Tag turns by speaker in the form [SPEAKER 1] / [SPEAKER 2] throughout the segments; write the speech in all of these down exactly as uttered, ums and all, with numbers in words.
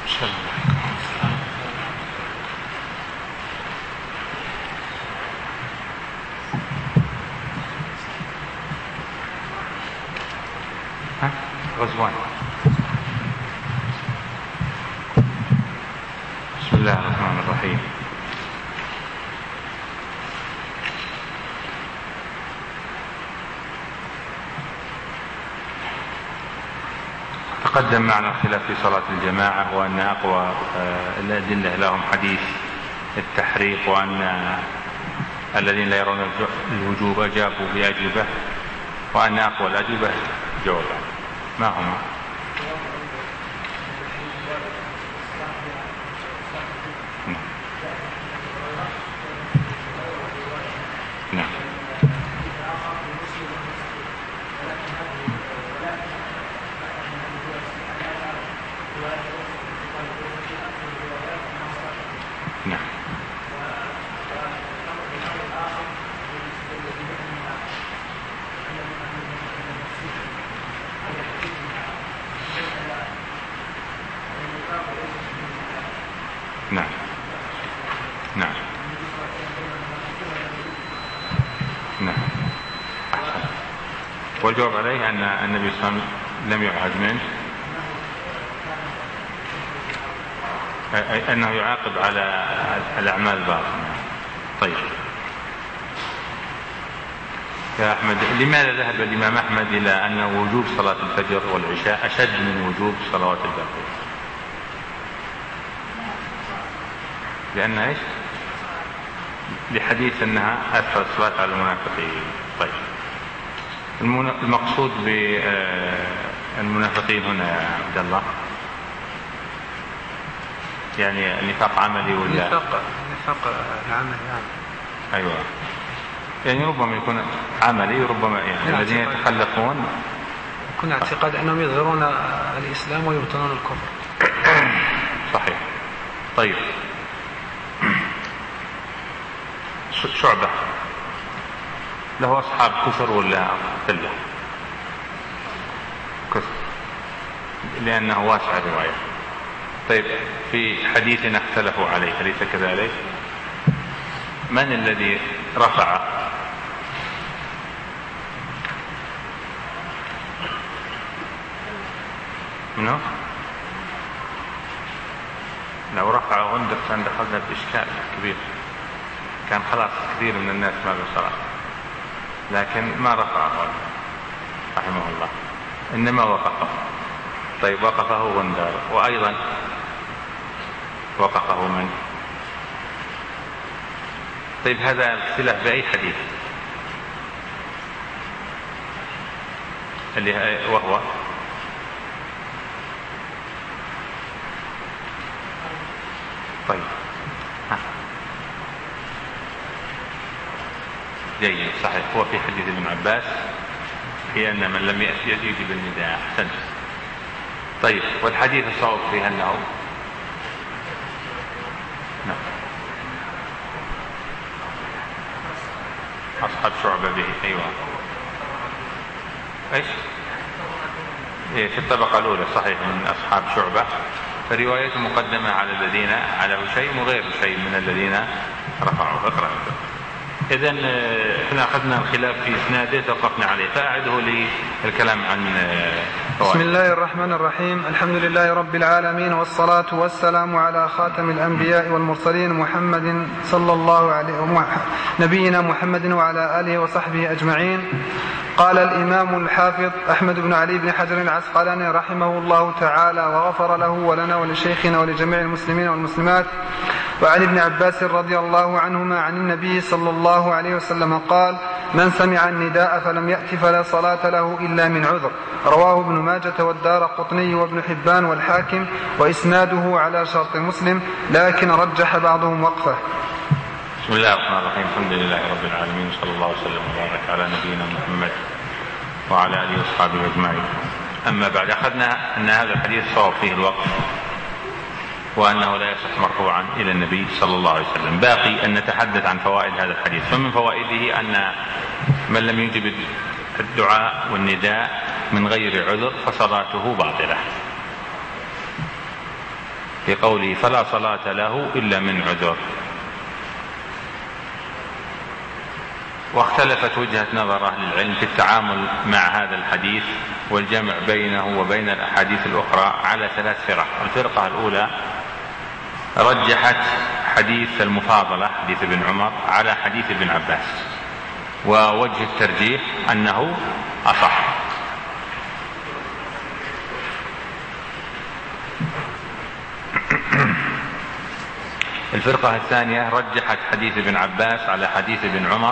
[SPEAKER 1] ها غزوان. بسم الله الرحمن الرحيم. تقدم معنا الخلاف في صلاة الجماعة، وأن أقوى الأدلة لهم حديث التحريق، وأن الذين لا يرون الوجوب أجابوا بأجوبة، وأن أقوى الأجوبة جوابا. ما هما؟ نعم. نعم. نعم. نعم. نعم. أحسن. والجواب عليه أن النبي صلى الله عليه وسلم لم يعهد منه، أنه يعاقب على الأعمال الباطنة. طيب يا أحمد، لماذا ذهب الإمام أحمد إلى أن وجوب صلاة الفجر والعشاء أشد من وجوب صلوات الباقية؟ لأن إيش؟ لحديث أنها أثر الصلاة على المنافقين. طيب المقصود بالمنافقين هنا يا عبد الله يعني نفاق عملي ولا
[SPEAKER 2] نفاق نفاق عملي؟
[SPEAKER 1] أيوة، يعني ربما يكون عملي، ربما يعني الذين يتخلفون
[SPEAKER 2] يكون اعتقاد أنهم يظهرون الإسلام ويبطنون الكفر.
[SPEAKER 1] صحيح. طيب شعبة له أصحاب كفر ولا قلة؟ كفر، لأنه واسع الرواية. طيب في حديثنا اختلفوا عليه، أليس كذلك؟ من الذي رفع؟ منه؟ لو رفع غندر كان دخلنا بإشكال كبير، كان خلاص كثير من الناس ما بصلاة، لكن ما رفعه رحمه الله، إنما وقفه. طيب وقفه غندر، وأيضا وقفه من؟ طيب هذا الاختلاف بأي حديث؟ اللي وهو طيب ها. جيد، صحيح، هو في حديث ابن عباس في أن من لم يأتي يجب النداء. أحسنت. طيب والحديث الصواب فيه أنه نعم أصحاب شعبة به. أيوة إيش؟ إيه في الطبقة الأولى، صحيح، من أصحاب شعبة، فروايته مقدمة على الذين على شيء وغير شيء من الذين رفعوا. اقرأ. إذن احنا أخذنا الخلاف في إسناده توقفنا عليه، فأعده للكلام عن فوائد.
[SPEAKER 2] بسم الله الرحمن الرحيم. الحمد لله رب العالمين، والصلاة والسلام على خاتم الأنبياء والمرسلين محمد صلى الله عليه وسلم، نبينا محمد وعلى آله وصحبه أجمعين. قال الإمام الحافظ أحمد بن علي بن حجر العسقلاني رحمه الله تعالى وغفر له ولنا ولشيخنا ولجميع المسلمين والمسلمات، وعن ابن عباس رضي الله عنهما عن النبي صلى الله عليه وسلم قال: من سمع النداء فلم يأت فلا صلاة له إلا من عذر. رواه ابن ماجة والدارقطني وابن حبان والحاكم، وإسناده على شرط مسلم، لكن رجح بعضهم وقفه.
[SPEAKER 1] بسم الله الرحمن الرحيم. الحمد لله رب العالمين، صلى الله وسلم وبارك على نبينا محمد وعلى آله وصحبه أجمعين. أما بعد، أخذنا أن هذا الحديث صواب فيه الوقف، وأنه لا يصح مرفوعا إلى النبي صلى الله عليه وسلم. باقي أن نتحدث عن فوائد هذا الحديث. فمن فوائده أن من لم يجب الدعاء والنداء من غير عذر فصلاته باطلة. في قوله فلا صلاة له إلا من عذر. واختلفت وجهة نظر أهل العلم في التعامل مع هذا الحديث والجمع بينه وبين الأحاديث الأخرى على ثلاث فرق. الفرقة الأولى رجحت حديث المفاضلة حديث ابن عمر على حديث ابن عباس، ووجه الترجيح أنه أصح. الفرقة الثانية رجحت حديث ابن عباس على حديث ابن عمر،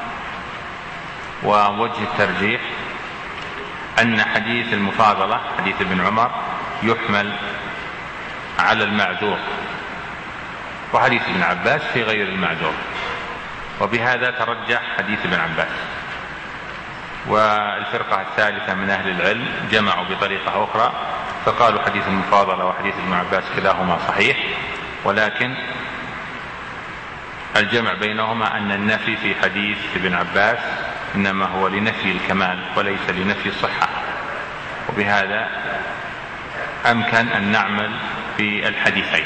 [SPEAKER 1] ووجه الترجيح أن حديث المفاضلة حديث ابن عمر يحمل على المعذور، وحديث ابن عباس في غير المعذور، وبهذا ترجح حديث ابن عباس. والفرقة الثالثة من أهل العلم جمعوا بطريقة أخرى فقالوا حديث المفاضلة وحديث ابن عباس كلاهما صحيح، ولكن الجمع بينهما أن النفي في حديث ابن عباس إنما هو لنفي الكمال وليس لنفي الصحة، وبهذا أمكن أن نعمل في الحديثين.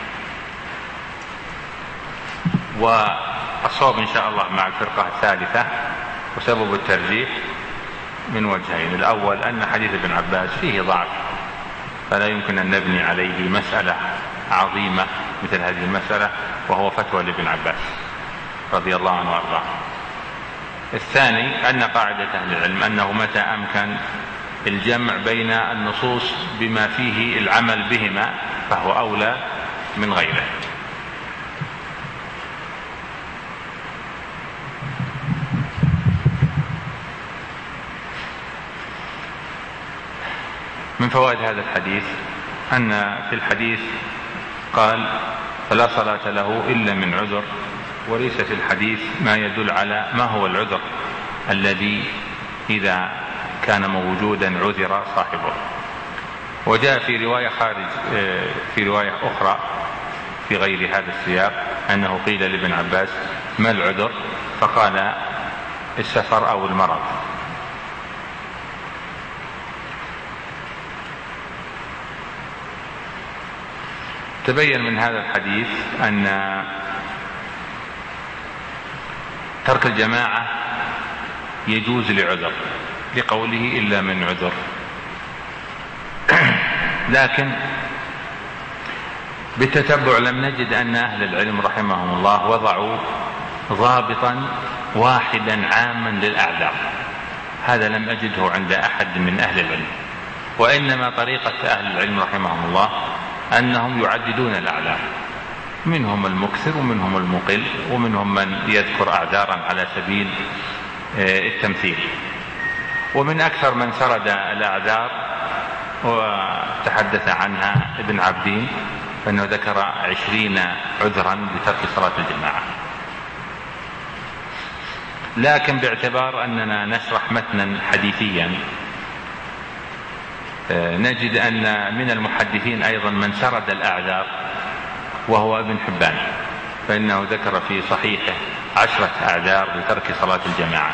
[SPEAKER 1] والصواب إن شاء الله مع الفرقة الثالثة وسبب الترجيح من وجهين: الأول أن حديث ابن عباس فيه ضعف، فلا يمكن أن نبني عليه مسألة عظيمة مثل هذه المسألة، وهو فتوى لابن عباس رضي الله عنه وارضاه. الثاني أن قاعدة أهل العلم أنه متى أمكن الجمع بين النصوص بما فيه العمل بهما فهو أولى من غيره. من فوائد هذا الحديث أن في الحديث قال فلا صلاة له إلا من عذر، وليس في الحديث ما يدل على ما هو العذر الذي إذا كان موجودا عذر صاحبه. وجاء في رواية خارج في رواية أخرى في غير هذا السياق أنه قيل لابن عباس ما العذر؟ فقال السفر أو المرض. تبين من هذا الحديث أن ترك الجماعة يجوز لعذر لقوله إلا من عذر، لكن بالتتبع لم نجد أن أهل العلم رحمهم الله وضعوا ضابطا واحدا عاما للأعذار، هذا لم أجده عند أحد من أهل العلم. وإنما طريقة أهل العلم رحمهم الله أنهم يعددون الأعذار، منهم المكثر ومنهم المقل، ومنهم من يذكر أعذارا على سبيل التمثيل. ومن أكثر من سرد الأعذار وتحدث عنها ابن عبدين، فإنه ذكر عشرين عذرا بترك صلاة الجماعة. لكن باعتبار أننا نشرح متنا حديثيا نجد أن من المحدثين أيضا من سرد الأعذار وهو ابن حبان، فإنه ذكر في صحيحه عشرة أعذار بترك صلاة الجماعة.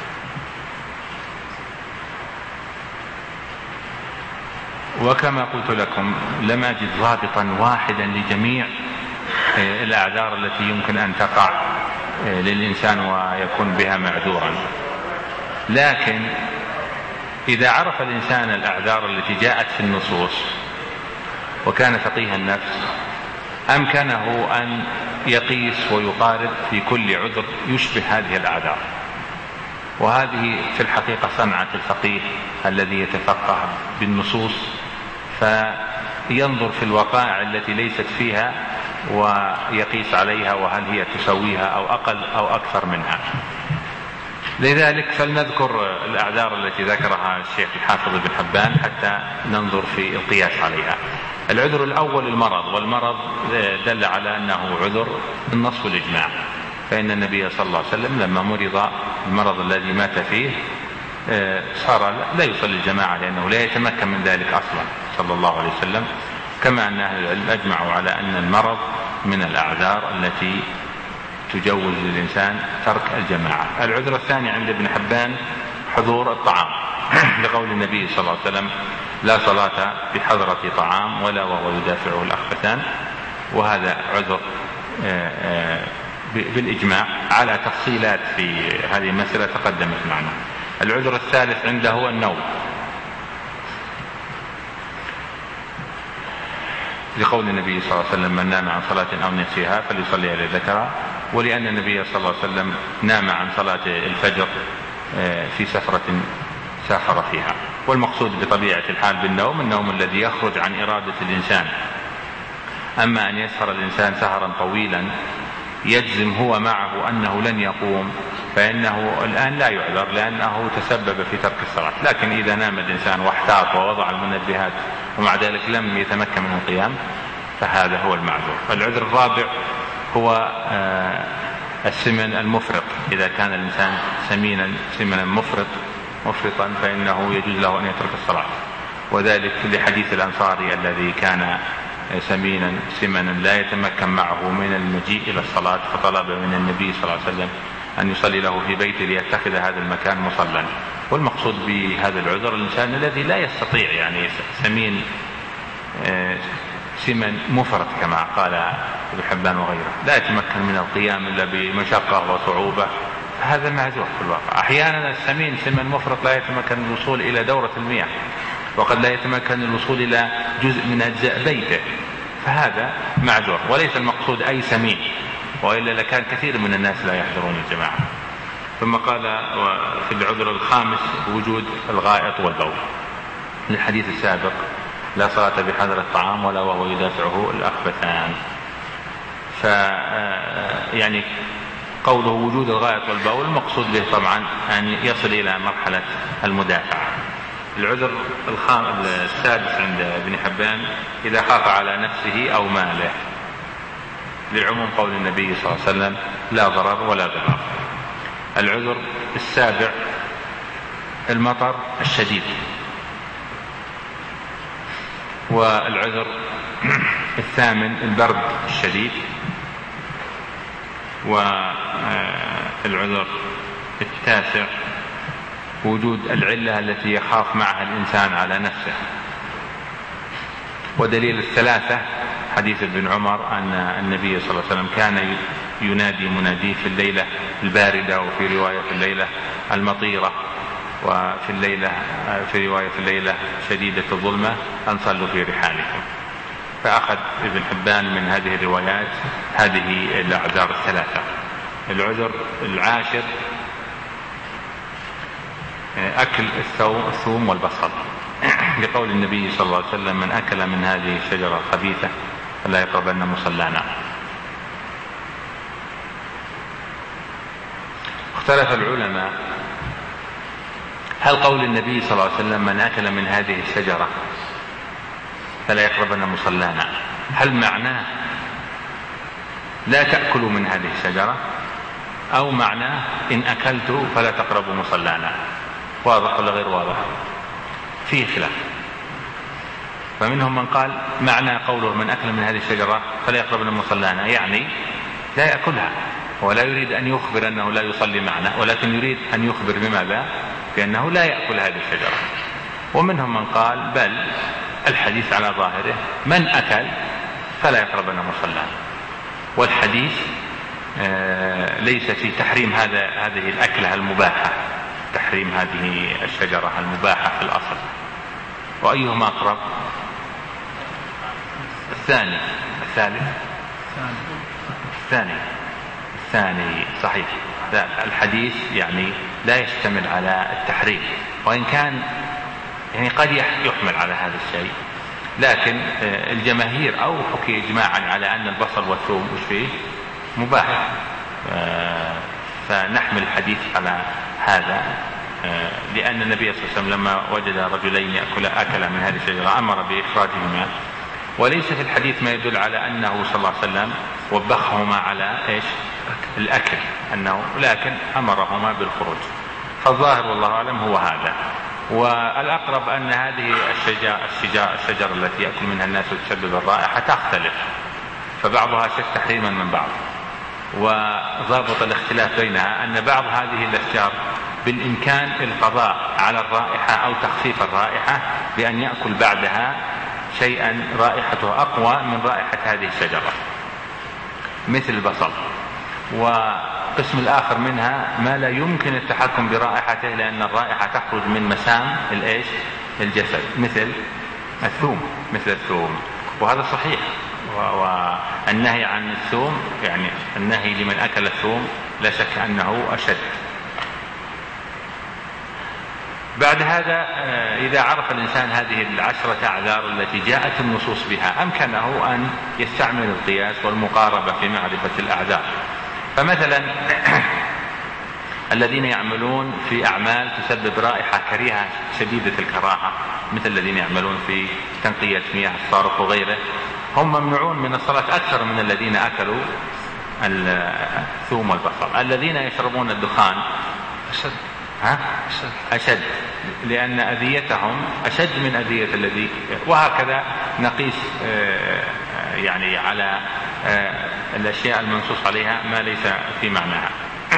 [SPEAKER 1] وكما قلت لكم لم أجد ضابطا واحدا لجميع الأعذار التي يمكن أن تقع للإنسان ويكون بها معذورا. لكن إذا عرف الإنسان الأعذار التي جاءت في النصوص وكان فقيه النفس أمكنه أن يقيس ويقارب في كل عذر يشبه هذه الأعذار. وهذه في الحقيقة صنعة الفقيه الذي يتفقه بالنصوص، فينظر في الوقائع التي ليست فيها ويقيس عليها وهل هي تسويها أو أقل أو أكثر منها. لذلك فلنذكر الأعذار التي ذكرها الشيخ الحافظ بن حبان حتى ننظر في القياس عليها. العذر الأول المرض، والمرض دل على أنه عذر النص والإجماع، فإن النبي صلى الله عليه وسلم لما مرض المرض الذي مات فيه صار لا يصلي الجماعة لأنه لا يتمكن من ذلك أصلا صلى الله عليه وسلم، كما أن أهل العلم أجمعوا على أن المرض من الأعذار التي تجوز للإنسان ترك الجماعة. العذر الثاني عند ابن حبان حضور الطعام لقول النبي صلى الله عليه وسلم لا صلاة بحضرة طعام ولا وهو يدافعه الأخبثان، وهذا عذر بالإجماع على تفصيلات في هذه المسألة تقدمت معنا. العذر الثالث عنده النوم، لقول النبي صلى الله عليه وسلم: من نام عن صلاة أو نسيها فليصلي إذا ذكرها، ولأن النبي صلى الله عليه وسلم نام عن صلاة الفجر في سفرة سافر فيها. والمقصود بطبيعة الحال بالنوم النوم الذي يخرج عن إرادة الإنسان. أما أن يسهر الإنسان سهرا طويلا يجزم هو معه أنه لن يقوم، فإنه الآن لا يعذر لأنه تسبب في ترك الصلاة. لكن إذا نام الإنسان واحتاط ووضع المنبهات ومع ذلك لم يتمكن من القيام فهذا هو المعذور. العذر الرابع هو السمن المفرط. إذا كان الإنسان سمينا سمنا مفرط مفرطا فإنه يجوز له أن يترك الصلاة، وذلك لحديث الأنصاري الذي كان سمينا سمنا لا يتمكن معه من المجيء إلى الصلاة، فطلب من النبي صلى الله عليه وسلم أن يصلي له في بيته ليتخذ هذا المكان مصلى. والمقصود بهذا العذر الإنسان الذي لا يستطيع، يعني سمين سمن مفرط كما قال ابن حبان وغيره، لا يتمكن من القيام إلا بمشقة وصعوبة، هذا معذور في الواقع. أحيانا السمين سمن مفرط لا يتمكن الوصول إلى دورة المياه، وقد لا يتمكن الوصول إلى جزء من أجزاء بيته، فهذا معذور. وليس المقصود أي سمين، وإلا لكان كثير من الناس لا يحضرون الجماعة. ثم قال في العذر الخامس وجود الغائط والبول، للحديث السابق: لا صلاة بحضر الطعام ولا وهو يدافعه الأخبثان. ف يعني قوله وجود الغائط والبول المقصود به طبعا أن يصل إلى مرحلة المدافعة. العذر السادس عند ابن حبان: إذا خاف على نفسه أو ماله، لعموم قول النبي صلى الله عليه وسلم: لا ضرر ولا ضرار. العذر السابع: المطر الشديد. والعذر الثامن: البرد الشديد. والعذر التاسع: وجود العلة التي يخاف معها الإنسان على نفسه. ودليل الثلاثة حديث ابن عمر أن النبي صلى الله عليه وسلم كان ينادي مناديه في الليلة الباردة، وفي رواية في الليلة المطيرة، وفي الليلة في رواية في الليلة شديدة الظلمة: أن صلوا في رحالكم. فأخذ ابن حبان من هذه الروايات هذه الأعذار الثلاثة. العذر العاشر: أكل الثوم والبصل، لقول النبي صلى الله عليه وسلم: من أكل من هذه الشجرة الخبيثة فلا يقربن مصلانا. اختلف العلماء هل قول النبي صلى الله عليه وسلم: من أكل من هذه الشجرة فلا يقربن مصلانا، هل معناه لا تأكلوا من هذه الشجرة، أو معناه إن أكلتوا فلا تقربوا مصلانا؟ واضح ولا غير واضح؟ فيه خلاف. فمنهم من قال معنى قوله: من أكل من هذه الشجرة فلا يقربن مصلانا، يعني لا يأكلها، ولا يريد أن يخبر أنه لا يصلي معنا، ولكن يريد أن يخبر بماذا؟ بأنه لا يأكل هذه الشجرة. ومنهم من قال بل الحديث على ظاهره: من أكل فلا يقربن مصلانا. والحديث ليس في تحريم هذا هذه الأكلة المباحة، تحريم هذه الشجرة المباحة في الأصل. وأيهما أقرب؟ الثاني. الثالث الثاني الثاني صحيح. الحديث يعني لا يشتمل على التحريم، وإن كان يعني قد يحمل على هذا الشيء، لكن الجماهير أو حكي إجماعا على أن البصل والثوم وش فيه مباح، فنحمل الحديث على هذا، لأن النبي صلى الله عليه وسلم لما وجد رجلين يأكل أكل من هذه الشجرة أمر بإخراجهما. وليس في الحديث ما يدل على أنه صلى الله عليه وسلم وبخهما على إيش الأكل، أنه لكن أمرهما بالخروج. فالظاهر والله أعلم هو هذا. والأقرب أن هذه الشجرة, الشجرة, الشجرة التي يأكل منها الناس وتسبب الرائحة تختلف، فبعضها شك تحريما من بعض. وضابط الاختلاف بينها أن بعض هذه الأشجار بالإمكان القضاء على الرائحة أو تخفيف الرائحة بأن يأكل بعدها شيئا رائحته أقوى من رائحة هذه الشجرة مثل البصل. وقسم الآخر منها ما لا يمكن التحكم برائحته لأن الرائحة تخرج من مسام الإيش الجسد مثل الثوم مثل الثوم وهذا صحيح. والنهي عن الثوم يعني النهي لمن أكل الثوم لا شك أنه أشد. بعد هذا إذا عرف الإنسان هذه العشرة أعذار التي جاءت النصوص بها أمكنه أن يستعمل القياس والمقاربة في معرفة الأعذار. فمثلا الذين يعملون في أعمال تسبب رائحة كريهة شديدة الكراهة مثل الذين يعملون في تنقية مياه الصارف وغيره هم ممنوعون من الصلاة أكثر من الذين أكلوا الثوم والبصل. الذين يشربون الدخان
[SPEAKER 2] أشد
[SPEAKER 1] ها؟ أشد لأن أذيتهم أشد من أذية الذي وهكذا نقيس يعني على الأشياء المنصوص عليها ما ليس في معناها.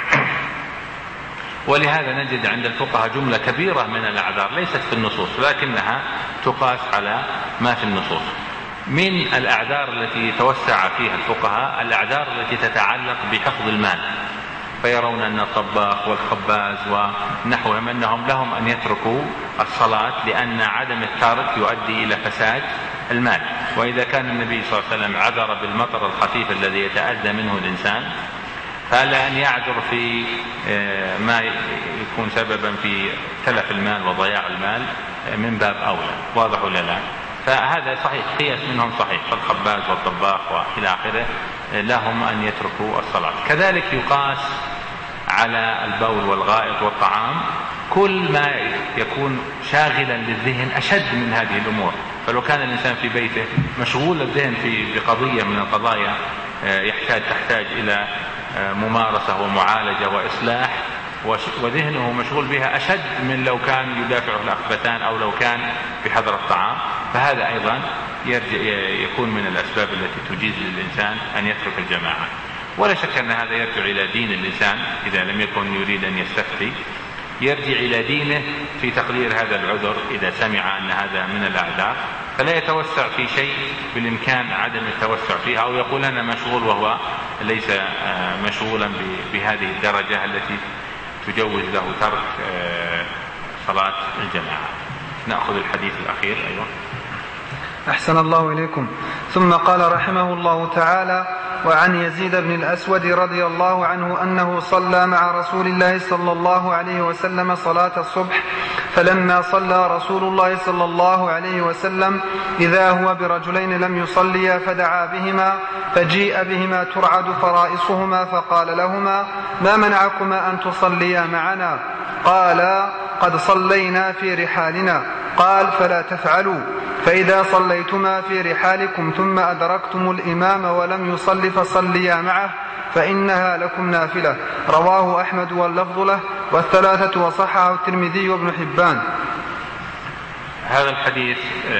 [SPEAKER 1] ولهذا نجد عند الفقهاء جملة كبيرة من الأعذار ليست في النصوص لكنها تقاس على ما في النصوص. من الأعذار التي توسع فيها الفقهاء الأعذار التي تتعلق بحفظ المال فيرون أن الطباخ والخباز ونحوهم أنهم لهم أن يتركوا الصلاة لأن عدم الترك يؤدي إلى فساد المال. وإذا كان النبي صلى الله عليه وسلم عذر بالمطر الخفيف الذي يتأذى منه الإنسان فلا أن يعذر في ما يكون سببا في تلف المال وضياع المال من باب أولى. واضح ولا لا؟ فهذا صحيح قياس منهم صحيح فالخباز والطباخ وإلى آخره لهم أن يتركوا الصلاة. كذلك يقاس على البول والغائط والطعام كل ما يكون شاغلا للذهن أشد من هذه الأمور. فلو كان الإنسان في بيته مشغول الذهن في بقضية من القضايا يحتاج تحتاج إلى ممارسة ومعالجة وإصلاح وذهنه مشغول بها أشد من لو كان يدافعه الأخبثان أو لو كان بحضر الطعام فهذا أيضا يرجع يكون من الأسباب التي تجيز للإنسان أن يترك الجماعة. ولا شك أن هذا يرجع إلى دين الإنسان إذا لم يكن يريد أن يستفتي يرجع إلى دينه في تقدير هذا العذر إذا سمع أن هذا من الأعذار فلا يتوسع في شيء بالإمكان عدم التوسع فيه أو يقول أنا مشغول وهو ليس مشغولا بهذه الدرجة التي تجوز له ترك صلاة الجماعة. نأخذ الحديث الأخير. أيوة.
[SPEAKER 2] أحسن الله إليكم. ثم قال رحمه الله تعالى وعن يزيد بن الأسود رضي الله عنه أنه صلى مع رسول الله صلى الله عليه وسلم صلاة الصبح فلما صلى رسول الله صلى الله عليه وسلم إذا هو برجلين لم يصليا فدعا بهما فجيء بهما ترعد فرائصهما فقال لهما ما منعكما أن تصليا معنا؟ قالا قد صلينا في رحالنا. قال فلا تفعلوا فإذا صليتما في رحالكم ثم أدركتم الإمام ولم يصل فصليا معه فإنها لكم نافلة. رواه أحمد واللفظ له والثلاثة وصححه الترمذي وابن حبان.
[SPEAKER 1] هذا الحديث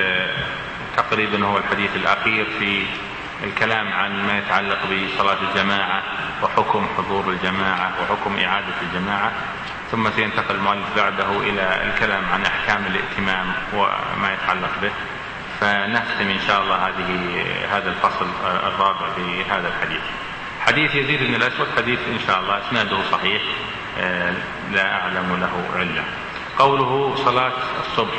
[SPEAKER 1] تقريبا هو الحديث الأخير في الكلام عن ما يتعلق بصلاة الجماعة وحكم حضور الجماعة وحكم إعادة الجماعة ثم سينتقل المؤلف بعده إلى الكلام عن أحكام الائتمام وما يتعلق به. فنختم إن شاء الله هذه هذا الفصل الرابع بهذا الحديث. حديث يزيد بن الأسود حديث إن شاء الله إسناده صحيح لا أعلم له علة. قوله صلاة الصبح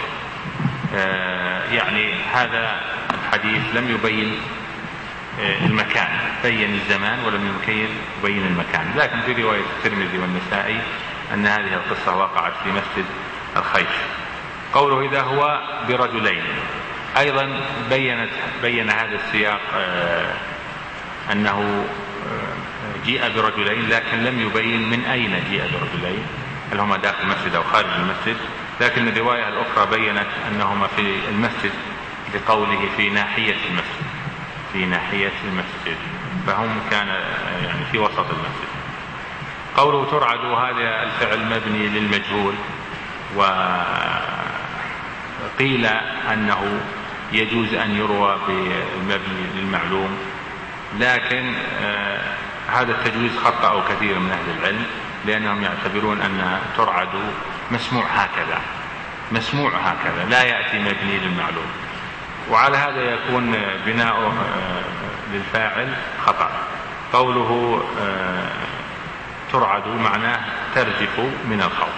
[SPEAKER 1] يعني هذا الحديث لم يبين المكان بين الزمان ولم يبين المكان لكن في رواية الترمذي والنسائي أن هذه القصة وقعت في مسجد الخيف. قوله إذا هو برجلين أيضا بينت بين هذا السياق أنه جيء برجلين لكن لم يبين من أين جيء برجلين هل هما داخل المسجد أو خارج المسجد. لكن الرواية الأخرى بينت أنهما في المسجد بقوله في ناحية المسجد في ناحية المسجد فهم كان يعني في وسط المسجد. قوله ترعد هذا الفعل مبني للمجهول وقيل أنه يجوز أن يروى بالمبني للمعلوم لكن آه هذا التجويز خطأ كثير من أهل العلم لأنهم يعتبرون أن ترعد مسموع هكذا، مسموع هكذا، لا يأتي مبني للمعلوم، وعلى هذا يكون بناؤه للفاعل خطأ. قوله ترعد معناه ترجف من الخوف،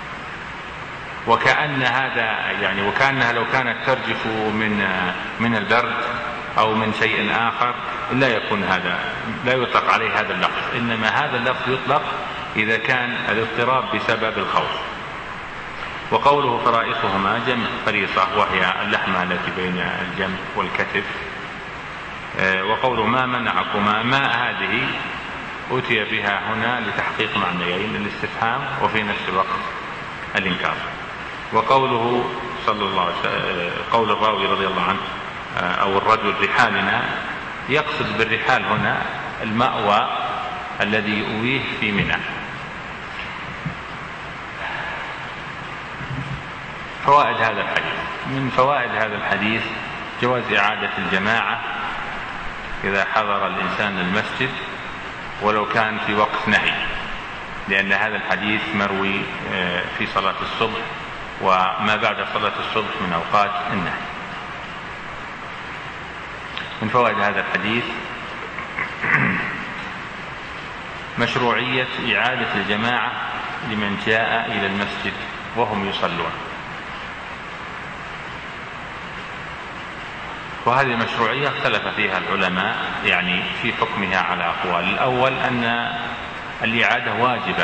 [SPEAKER 1] وكأن هذا يعني وكأنها لو كانت ترجف من من البرد أو من شيء آخر لا يكون هذا، لا يطلق عليه هذا اللفظ، إنما هذا اللفظ يطلق إذا كان الاضطراب بسبب الخوف. وقوله فرائصهما جمع فريصة وهي اللحمة التي بين الجنب والكتف. وقوله ما منعكما، ما هذه أتي بها هنا لتحقيق معنيين، الاستفهام وفي نفس الوقت الإنكار. وقوله صلى الله عليه وسلم، قول الراوي رضي الله عنه أو الرجل رحالنا، يقصد بالرحال هنا المأوى الذي يؤويه في منى. فوائد هذا الحديث: من فوائد هذا الحديث جواز إعادة الجماعة إذا حضر الإنسان المسجد ولو كان في وقت نهي، لأن هذا الحديث مروي في صلاة الصبح وما بعد صلاة الصبح من أوقات النهي. من فوائد هذا الحديث مشروعية إعادة الجماعة لمن جاء إلى المسجد وهم يصلون، وهذه المشروعية اختلف فيها العلماء يعني في حكمها على أقوال. الأول أن الإعادة واجبة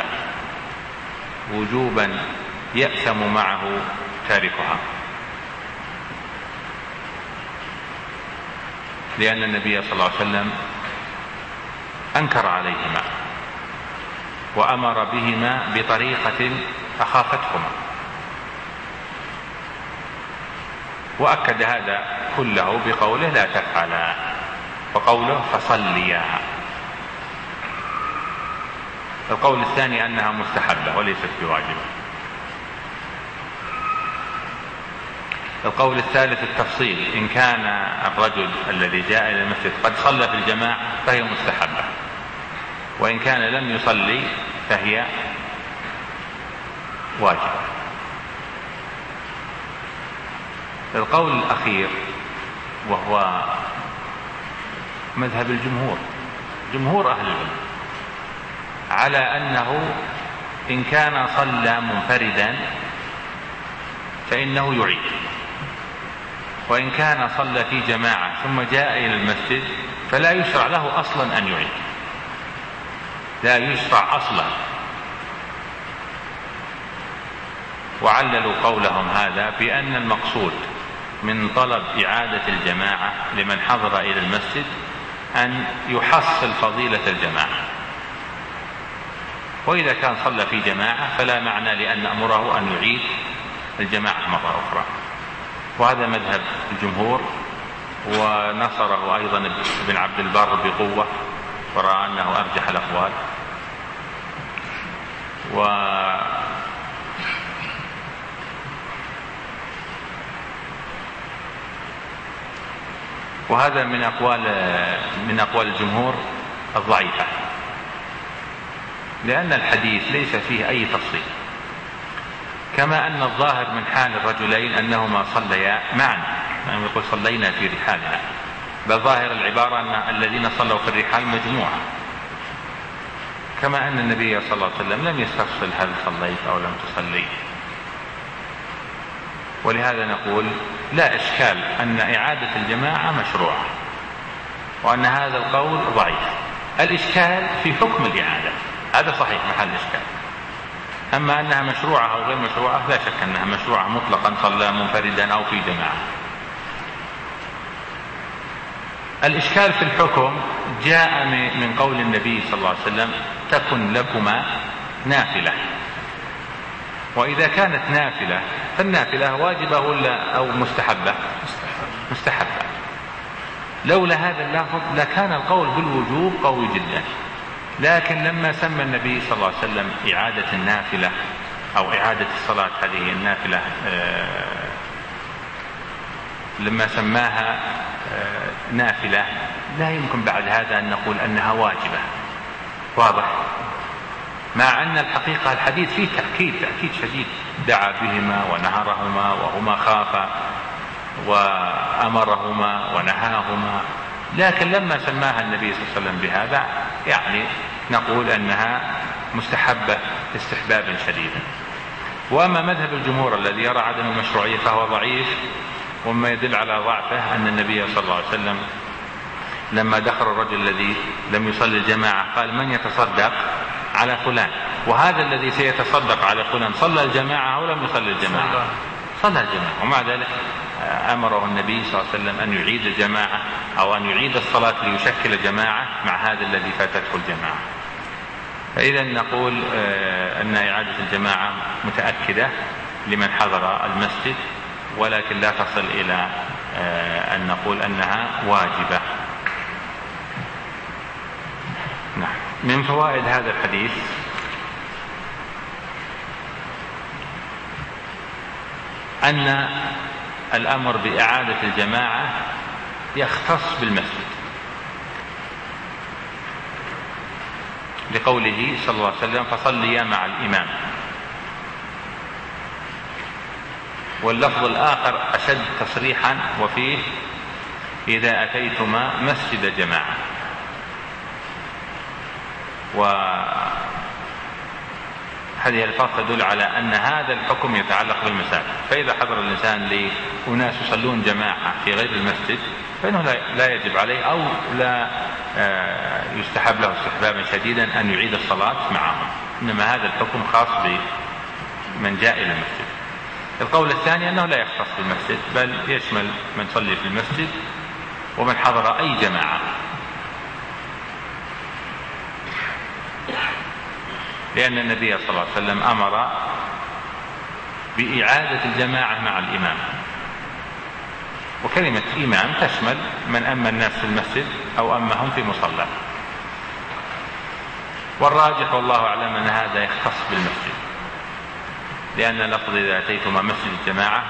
[SPEAKER 1] وجوبا يأثم معه تاركها، لأن النبي صلى الله عليه وسلم أنكر عليهما وأمر بهما بطريقة أخافتهما، وأكد هذا كله بقوله لا تفعلا، وقوله فصليا. القول الثاني أنها مستحبة وليست بواجبة. القول الثالث التفصيل: إن كان الرجل الذي جاء إلى المسجد قد صلى في الجماعة فهي مستحبة، وإن كان لم يصلي فهي واجبة. القول الأخير وهو مذهب الجمهور، جمهور أهل العلم، على أنه إن كان صلى منفردا فإنه يعيد، وإن كان صلى في جماعة ثم جاء إلى المسجد فلا يشرع له أصلا أن يعيد، لا يشرع أصلا. وعللوا قولهم هذا بأن المقصود من طلب إعادة الجماعة لمن حضر إلى المسجد أن يحصل فضيلة الجماعة، وإذا كان صلى في جماعة فلا معنى لأن نأمره أن يعيد الجماعة مرة أخرى. وهذا مذهب الجمهور، ونصره أيضا ابن عبد البر بقوة، ورأى أنه أرجح الأقوال. و وهذا من أقوال من أقوال الجمهور الضعيفة، لأن الحديث ليس فيه أي تفصيل، كما أن الظاهر من حال الرجلين أنهما صليا معا، يعني يقول صلينا في رحالنا، بل ظاهر العبارة أن الذين صلوا في الرحال مجموعة، كما أن النبي صلى الله عليه وسلم لم يستفصل هل صليت أو لم تصلي. ولهذا نقول لا إشكال أن إعادة الجماعة مشروعة، وأن هذا القول ضعيف. الإشكال في حكم الإعادة، هذا صحيح محل إشكال. أما أنها مشروعة أو غير مشروعة لا شك أنها مشروعة مطلقا، صلى منفردا أو في جماعة. الإشكال في الحكم جاء من قول النبي صلى الله عليه وسلم تكن لكما نافلة، وإذا كانت نافلة فالنافلة واجبة ولا أو مستحبة؟ مستحبة. لولا هذا اللفظ لكان القول بالوجوب قوي جدا، لكن لما سمى النبي صلى الله عليه وسلم إعادة النافلة أو إعادة الصلاة هذه النافلة، لما سماها نافلة لا يمكن بعد هذا أن نقول أنها واجبة. واضح؟ مع أن الحقيقة الحديث فيه تأكيد تأكيد شديد دعا بهما ونهرهما وهما خافا وأمرهما ونهاهما، لكن لما سماها النبي صلى الله عليه وسلم بهذا يعني نقول أنها مستحبة استحبابا شديدا. وأما مذهب الجمهور الذي يرى عدم المشروعية فهو ضعيف، وما يدل على ضعفه أن النبي صلى الله عليه وسلم لما دخل الرجل الذي لم يصلي الجماعة قال من يتصدق على فلان، وهذا الذي سيتصدق على فلان صلى الجماعة أو لم يصلي الجماعة؟ صلى الجماعة، ومع ذلك أمره النبي صلى الله عليه وسلم أن يعيد الجماعة أو أن يعيد الصلاة ليشكل جماعة مع هذا الذي فاتته الجماعة. فإذا نقول أن إعادة الجماعة متأكدة لمن حضر المسجد، ولكن لا تصل إلى أن نقول أنها واجبة. نعم. من فوائد هذا الحديث أن الأمر بإعادة الجماعة يختص بالمسجد، لقوله صلى الله عليه وسلم فصليا مع الإمام. واللفظ الآخر أشد تصريحا وفيه إذا أتيتما مسجد جماعة. وهذه الفاظ تدل على أن هذا الحكم يتعلق بالمساجد، فإذا حضر الإنسان لأناس يصلون جماعة في غير المسجد فإنه لا يجب عليه أو لا يستحب له استحبابا شديدا أن يعيد الصلاة معهم، إنما هذا الحكم خاص بمن جاء إلى المسجد. القول الثاني أنه لا يختص بالمسجد بل يشمل من صلي في المسجد ومن حضر أي جماعة، لأن النبي صلى الله عليه وسلم أمر بإعادة الجماعة مع الإمام، وكلمة إمام تشمل من أما الناس في المسجد أو أمهم في مصلى. والراجح والله أعلم أن هذا يختص بالمسجد، لأن لفظ إذا أتيتما مسجد الجماعة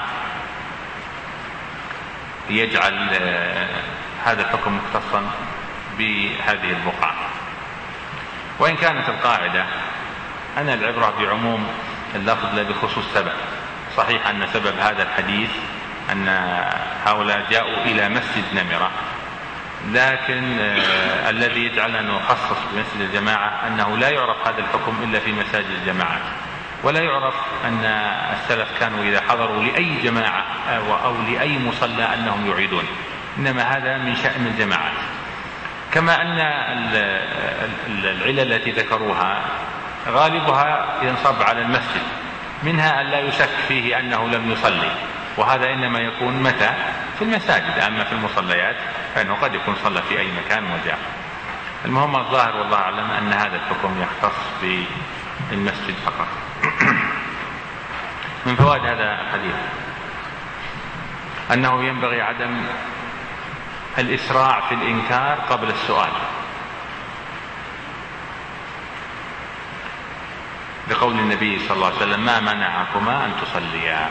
[SPEAKER 1] يجعل هذا الحكم مختصا بهذه البقعة. وإن كانت القاعدة أن العبرة بعموم اللفظ لا بخصوص سبب، صحيح أن سبب هذا الحديث أن هؤلاء جاءوا إلى مسجد نمرة، لكن آه الذي يجعل أنه يخصص بمسجد الجماعة أنه لا يعرف هذا الحكم إلا في مساجد الجماعات، ولا يعرف أن السلف كانوا إذا حضروا لأي جماعة أو لأي مصلى أنهم يعيدون، إنما هذا من شأن الجماعات. كما أن العلل التي ذكروها غالبها ينصب على المسجد، منها أن لا يشك فيه أنه لم يصلي، وهذا إنما يكون متى في المساجد، أما في المصليات فإنه قد يكون صلى في أي مكان وجاء. المهم الظاهر والله أعلم أن هذا الحكم يختص بالمسجد فقط. من فوائد هذا الحديث أنه ينبغي عدم الإسراع في الإنكار قبل السؤال، لقول النبي صلى الله عليه وسلم ما منعكما أن تصليا.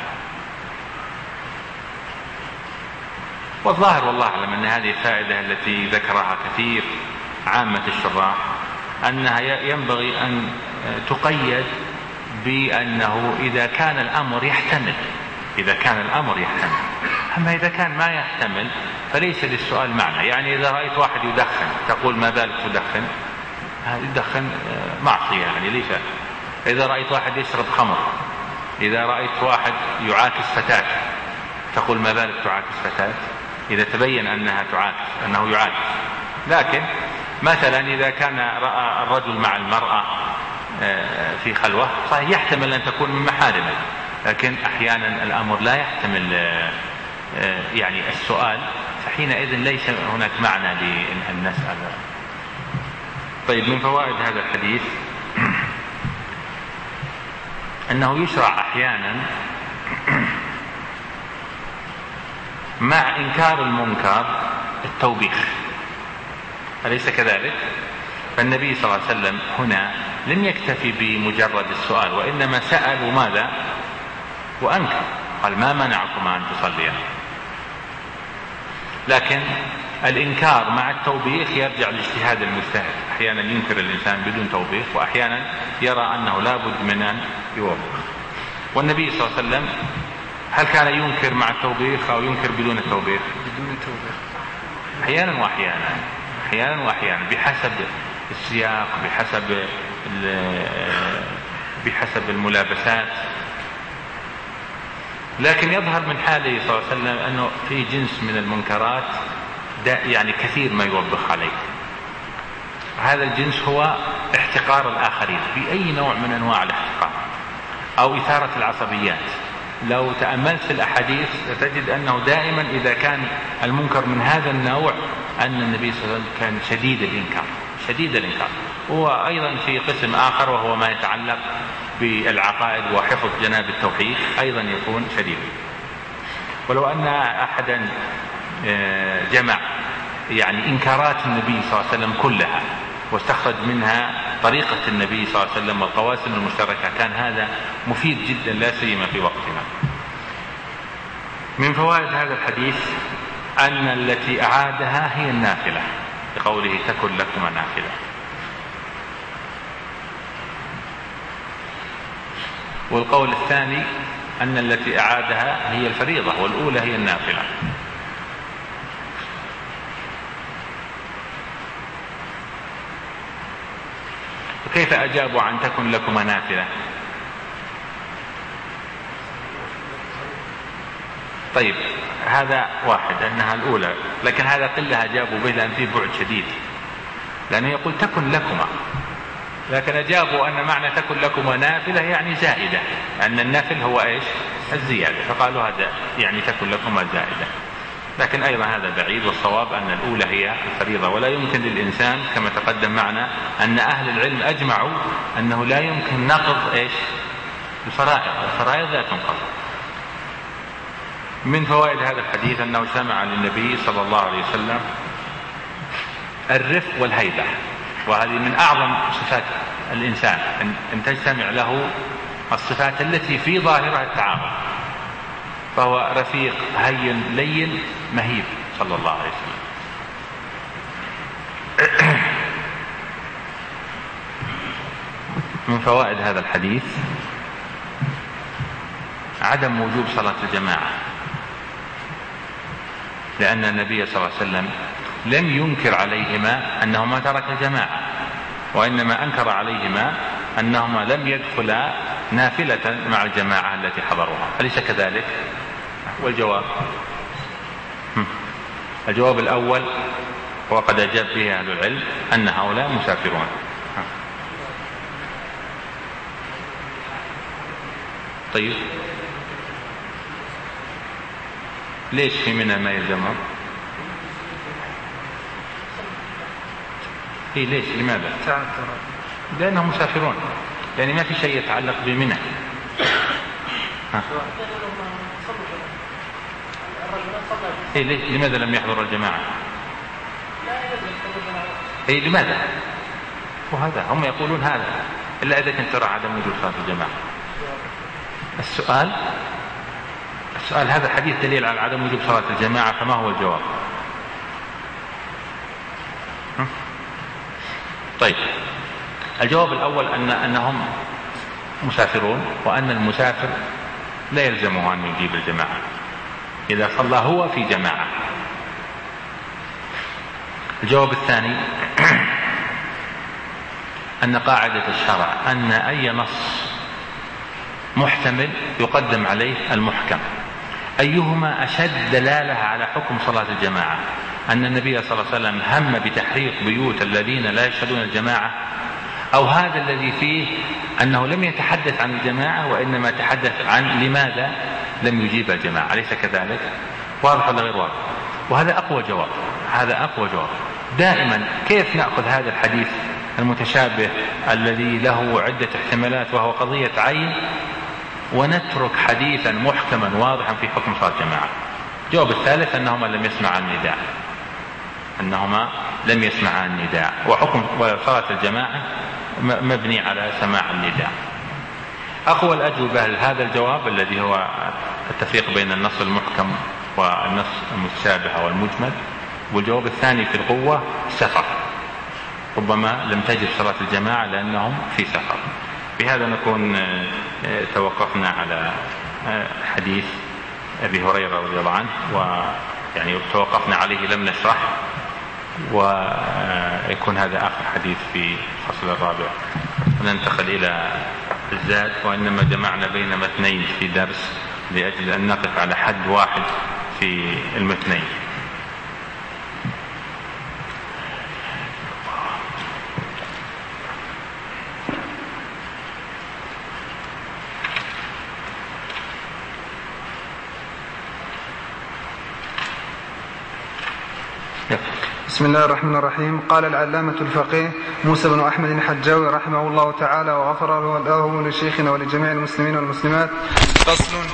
[SPEAKER 1] والظاهر والله أعلم أن هذه الفائدة التي ذكرها كثير عامة الشراح أنها ينبغي أن تقيد بأنه إذا كان الأمر يحتمل، إذا كان الأمر يحتمل. أما إذا كان ما يحتمل فليس للسؤال معنى. يعني إذا رأيت واحد يدخن تقول ما بالك تدخن؟ يدخن معصية يعني ليس. إذا رأيت واحد يشرب خمر، إذا رأيت واحد يعاكس فتاة تقول ما بالك تعاكس فتاة؟ إذا تبين أنها تعاكس أنه يعاكس. لكن مثلا إذا كان رأى الرجل مع المرأة في خلوة صحيح يحتمل أن تكون من محارمه، لكن أحيانا الأمر لا يحتمل يعني السؤال، فحينئذ ليس هناك معنى لأن نسأل. طيب من فوائد هذا الحديث أنه يشرع أحيانا مع إنكار المنكر التوبيخ، أليس كذلك؟ فالنبي صلى الله عليه وسلم هنا لم يكتفي بمجرد السؤال، وإنما سأل وماذا؟ وأنكر، قال ما منعكم أن تصليا. لكن الإنكار مع التوبيخ يرجع لاجتهاد المجتهد، أحيانا ينكر الإنسان بدون توبيخ، وأحيانا يرى أنه لا بد من أن يوبخ. والنبي صلى الله عليه وسلم هل كان ينكر مع التوبيخ أو ينكر بدون التوبيخ؟
[SPEAKER 2] بدون التوبيخ
[SPEAKER 1] أحيانا وأحيانا أحيانا وأحيانا بحسب السياق، بحسب بحسب الملابسات. لكن يظهر من حاله صلى الله عليه وسلم أنه في جنس من المنكرات يعني كثير ما يوبخ عليه. هذا الجنس هو احتقار الآخرين بأي نوع من أنواع الاحتقار أو إثارة العصبيات. لو تأملت في الأحاديث تجد أنه دائما إذا كان المنكر من هذا النوع أن النبي صلى الله عليه وسلم كان شديد الإنكار شديد الإنكار. وأيضا في قسم آخر وهو ما يتعلق بالعقائد وحفظ جناب التوحيد أيضا يكون شديد. ولو أن أحدا جمع يعني إنكارات النبي صلى الله عليه وسلم كلها واستخرج منها طريقة النبي صلى الله عليه وسلم والقواسم المشتركة كان هذا مفيد جدا لا سيما في وقتنا. من فوائد هذا الحديث أن التي أعادها هي النافلة بقوله تكن لكم نافلة. والقول الثاني أن التي أعادها هي الفريضة والأولى هي النافلة. كيف أجابوا عن تكن لكم نافلة؟ طيب هذا واحد أنها الأولى، لكن هذا قلها أجابوا به لأن فيه بعد شديد، لأنه يقول تكن لكم، لكن أجابوا أن معنى تكن لكم نافلة يعني زائدة، أن النافل هو إيش؟ الزيادة، فقالوا هذا يعني تكن لكم زائدة. لكن أيضا هذا بعيد، والصواب أن الأولى هي الفريضة. ولا يمكن للإنسان كما تقدم معنا أن أهل العلم أجمعوا أنه لا يمكن نقض إيش؟ الفرائض، الفرائض لا تنقض. من فوائد هذا الحديث أنه سمع للنبي صلى الله عليه وسلم الرفق والهيبة، وهذه من أعظم صفات الإنسان أن تجتمع له الصفات التي في ظاهرها التعامل، فهو رفيق هين لين مهيب صلى الله عليه وسلم. من فوائد هذا الحديث عدم وجوب صلاة الجماعة، لأن النبي صلى الله عليه وسلم لم ينكر عليهما أنهما ترك الجماعة، وإنما أنكر عليهما أنهما لم يدخلا نافلة مع الجماعة التي حضروها، أليس كذلك؟ والجواب الجواب الأول وقد أجاب به أهل العلم أن هؤلاء مسافرون. طيب ليش في منى ما يلزمهم؟ إيه ليش؟ لماذا؟ لأنهم مسافرون، يعني ما في شيء يتعلق بمنى. إيه ليش؟ لماذا لم يحضر الجماعة؟ إيه لماذا؟ وهذا هم يقولون هذا إلا إذا كنت ترى عدم وجود صلاة الجماعة. السؤال السؤال هذا حديث دليل على عدم وجود صلاة الجماعة، فما هو الجواب؟ طيب الجواب الأول أن أنهم مسافرون، وأن المسافر لا يلزمه أن يجيب الجماعة إذا صلى هو في جماعة. الجواب الثاني أن قاعدة الشرع أن أي نص محتمل يقدم عليه المحكم. أيهما أشد دلالة على حكم صلاة الجماعة؟ أن النبي صلى الله عليه وسلم هم بتحريق بيوت الذين لا يشهدون الجماعة، أو هذا الذي فيه أنه لم يتحدث عن الجماعة وإنما تحدث عن لماذا لم يجيب الجماعة، أليس كذلك؟ واضح ولا غير واضح؟ وهذا أقوى جواب، هذا أقوى جواب. دائما كيف نأخذ هذا الحديث المتشابه الذي له عدة احتمالات وهو قضية عين ونترك حديثا محكما واضحا في حكم صلاة الجماعة؟ الجواب الثالث أنهما لم يسمعا النداء، أنهما لم يسمعا النداء، وحكم صلاة الجماعة مبني على سماع النداء. أقوى الأجوبة لهذا الجواب الذي هو التفريق بين النص المحكم والنص المتشابه أو المجمل، والجواب الثاني في القوة: السفر. ربما لم تجب صلاة الجماعة لأنهم في سفر. بهذا نكون توقفنا على حديث أبي هريرة رضي الله عنه، ويعني توقفنا عليه لم نشرح، ويكون هذا آخر حديث في الفصل الرابع. وننتقل إلى الزاد، وإنما جمعنا بين متنين في درس لأجل أن نقف على حد واحد في المتنين.
[SPEAKER 2] بسم الله الرحمن الرحيم. قال العلامة الفقيه موسى بن أحمد الحجاوي رحمه الله تعالى وغفر له لشيخنا ولجميع المسلمين والمسلمات: فصل: